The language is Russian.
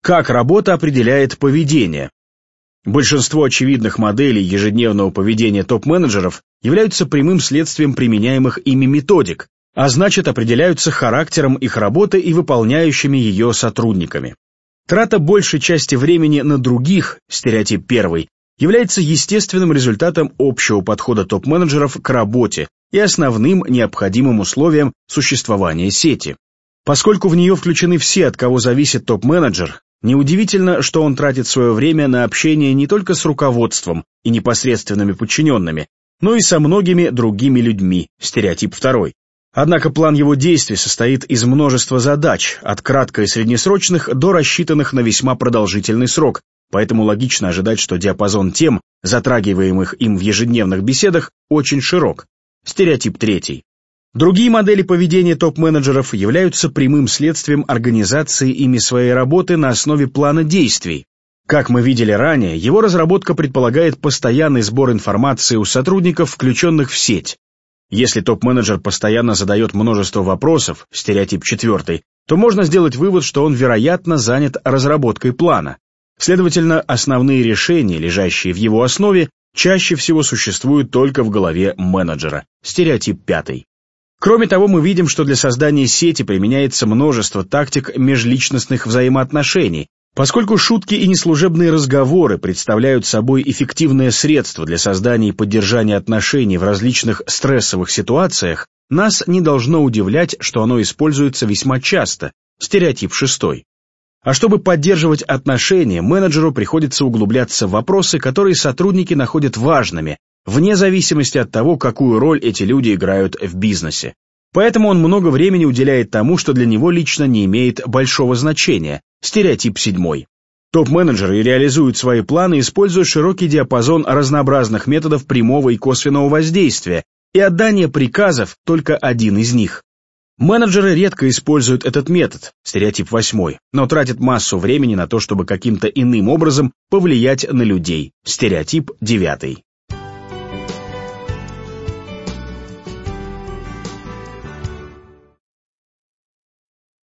Как работа определяет поведение? Большинство очевидных моделей ежедневного поведения топ-менеджеров являются прямым следствием применяемых ими методик, а значит определяются характером их работы и выполняющими ее сотрудниками. Трата большей части времени на других, стереотип первый, является естественным результатом общего подхода топ-менеджеров к работе и основным необходимым условием существования сети. Поскольку в нее включены все, от кого зависит топ-менеджер, неудивительно, что он тратит свое время на общение не только с руководством и непосредственными подчиненными, но и со многими другими людьми, стереотип второй. Однако план его действий состоит из множества задач, от кратко- и среднесрочных до рассчитанных на весьма продолжительный срок, поэтому логично ожидать, что диапазон тем, затрагиваемых им в ежедневных беседах, очень широк. Стереотип третий. Другие модели поведения топ-менеджеров являются прямым следствием организации ими своей работы на основе плана действий. Как мы видели ранее, его разработка предполагает постоянный сбор информации у сотрудников, включенных в сеть. Если топ-менеджер постоянно задает множество вопросов, стереотип четвертый, то можно сделать вывод, что он, вероятно, занят разработкой плана. Следовательно, основные решения, лежащие в его основе, чаще всего существуют только в голове менеджера, стереотип пятый. Кроме того, мы видим, что для создания сети применяется множество тактик межличностных взаимоотношений, поскольку шутки и неслужебные разговоры представляют собой эффективное средство для создания и поддержания отношений в различных стрессовых ситуациях, нас не должно удивлять, что оно используется весьма часто, стереотип шестой. А чтобы поддерживать отношения, менеджеру приходится углубляться в вопросы, которые сотрудники находят важными, вне зависимости от того, какую роль эти люди играют в бизнесе. Поэтому он много времени уделяет тому, что для него лично не имеет большого значения, стереотип седьмой. Топ-менеджеры реализуют свои планы, используя широкий диапазон разнообразных методов прямого и косвенного воздействия, и отдание приказов только один из них. Менеджеры редко используют этот метод, стереотип восьмой, но тратят массу времени на то, чтобы каким-то иным образом повлиять на людей, стереотип девятый.